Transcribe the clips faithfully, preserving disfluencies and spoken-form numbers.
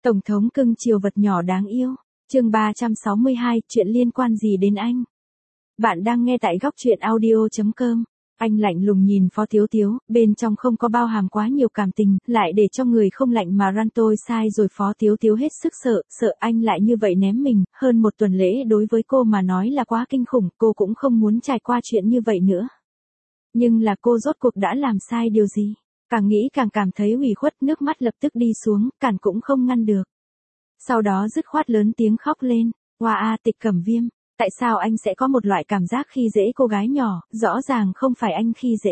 Tổng thống cưng chiều vật nhỏ đáng yêu. Chương ba trăm sáu mươi hai, chuyện liên quan gì đến anh? Bạn đang nghe tại góc truyện audio chấm com. Anh lạnh lùng nhìn Phó Tiếu Tiếu, bên trong không có bao hàm quá nhiều cảm tình, lại để cho người không lạnh mà răn tôi sai rồi. Phó Tiếu Tiếu hết sức sợ, sợ anh lại như vậy ném mình, hơn một tuần lễ đối với cô mà nói là quá kinh khủng, cô cũng không muốn trải qua chuyện như vậy nữa. Nhưng là cô rốt cuộc đã làm sai điều gì? Càng nghĩ càng cảm thấy ủy khuất, nước mắt lập tức đi xuống, cản cũng không ngăn được. Sau đó dứt khoát lớn tiếng khóc lên, hoa a Tịch Cẩm Viêm, tại sao anh sẽ có một loại cảm giác khi dễ cô gái nhỏ, rõ ràng không phải anh khi dễ.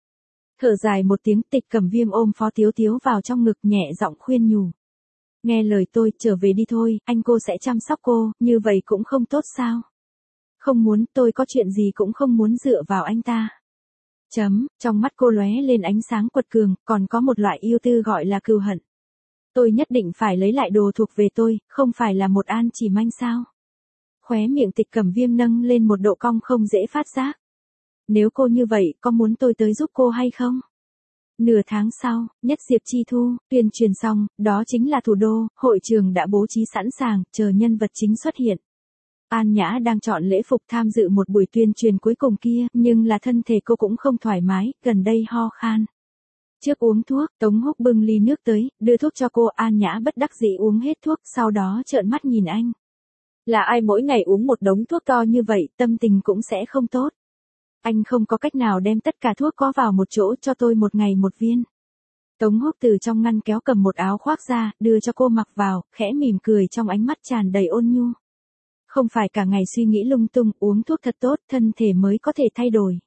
Thở dài một tiếng, Tịch Cẩm Viêm ôm Phó Tiếu Tiếu vào trong ngực, nhẹ giọng khuyên nhủ. Nghe lời tôi, trở về đi thôi, anh cô sẽ chăm sóc cô, như vậy cũng không tốt sao? Không muốn, tôi có chuyện gì cũng không muốn dựa vào anh ta. Chấm, trong mắt cô lóe lên ánh sáng quật cường, còn có một loại yêu tư gọi là cừu hận. Tôi nhất định phải lấy lại đồ thuộc về tôi, không phải là một An Chỉ Manh sao? Khóe miệng Tịch Cẩm Viêm nâng lên một độ cong không dễ phát giác. Nếu cô như vậy, có muốn tôi tới giúp cô hay không? Nửa tháng sau, Nhất Diệp Chi Thu, tuyên truyền xong, đó chính là thủ đô, hội trường đã bố trí sẵn sàng, chờ nhân vật chính xuất hiện. An Nhã đang chọn lễ phục tham dự một buổi tuyên truyền cuối cùng kia, nhưng là thân thể cô cũng không thoải mái, gần đây ho khan. Trước uống thuốc, Tống Húc bưng ly nước tới, đưa thuốc cho cô. An Nhã bất đắc dĩ uống hết thuốc, sau đó trợn mắt nhìn anh. Là ai mỗi ngày uống một đống thuốc to như vậy, tâm tình cũng sẽ không tốt. Anh không có cách nào đem tất cả thuốc có vào một chỗ, cho tôi một ngày một viên. Tống Húc từ trong ngăn kéo cầm một áo khoác ra, đưa cho cô mặc vào, khẽ mỉm cười trong ánh mắt tràn đầy ôn nhu. Không phải cả ngày suy nghĩ lung tung, uống thuốc thật tốt, thân thể mới có thể thay đổi.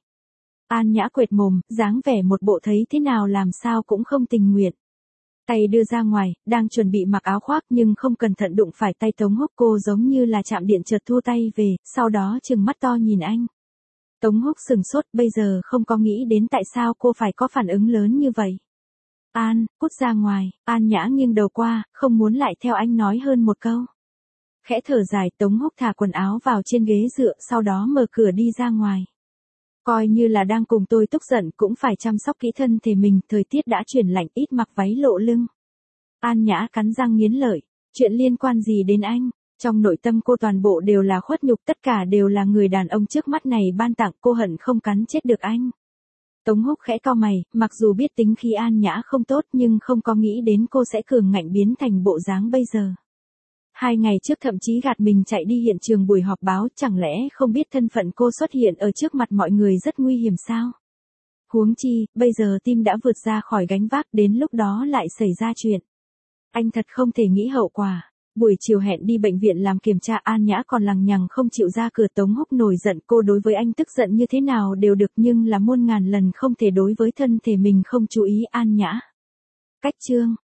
An Nhã quệt mồm, dáng vẻ một bộ thấy thế nào làm sao cũng không tình nguyện. Tay đưa ra ngoài, đang chuẩn bị mặc áo khoác nhưng không cẩn thận đụng phải tay Tống Húc, cô giống như là chạm điện chợt thua tay về, sau đó trừng mắt to nhìn anh. Tống Húc sừng sốt, bây giờ không có nghĩ đến tại sao cô phải có phản ứng lớn như vậy. An, cút ra ngoài. An Nhã nghiêng đầu qua, không muốn lại theo anh nói hơn một câu. Khẽ thở dài, Tống Húc thả quần áo vào trên ghế dựa, sau đó mở cửa đi ra ngoài. Coi như là đang cùng tôi tức giận, cũng phải chăm sóc kỹ thân thể mình, thời tiết đã chuyển lạnh, ít mặc váy lộ lưng. An Nhã cắn răng nghiến lợi, chuyện liên quan gì đến anh? Trong nội tâm cô toàn bộ đều là khuất nhục, tất cả đều là người đàn ông trước mắt này ban tặng, cô hận không cắn chết được anh. Tống Húc khẽ cau mày, mặc dù biết tính khí An Nhã không tốt nhưng không có nghĩ đến cô sẽ cường ngạnh biến thành bộ dáng bây giờ. Hai ngày trước thậm chí gạt mình chạy đi hiện trường buổi họp báo, chẳng lẽ không biết thân phận cô xuất hiện ở trước mặt mọi người rất nguy hiểm sao? Huống chi, bây giờ tim đã vượt ra khỏi gánh vác, đến lúc đó lại xảy ra chuyện. Anh thật không thể nghĩ hậu quả. Buổi chiều hẹn đi bệnh viện làm kiểm tra, An Nhã còn lằng nhằng không chịu ra cửa. Tống Húc nổi giận, cô đối với anh tức giận như thế nào đều được nhưng là muôn ngàn lần không thể đối với thân thể mình không chú ý. An Nhã. Cách chương,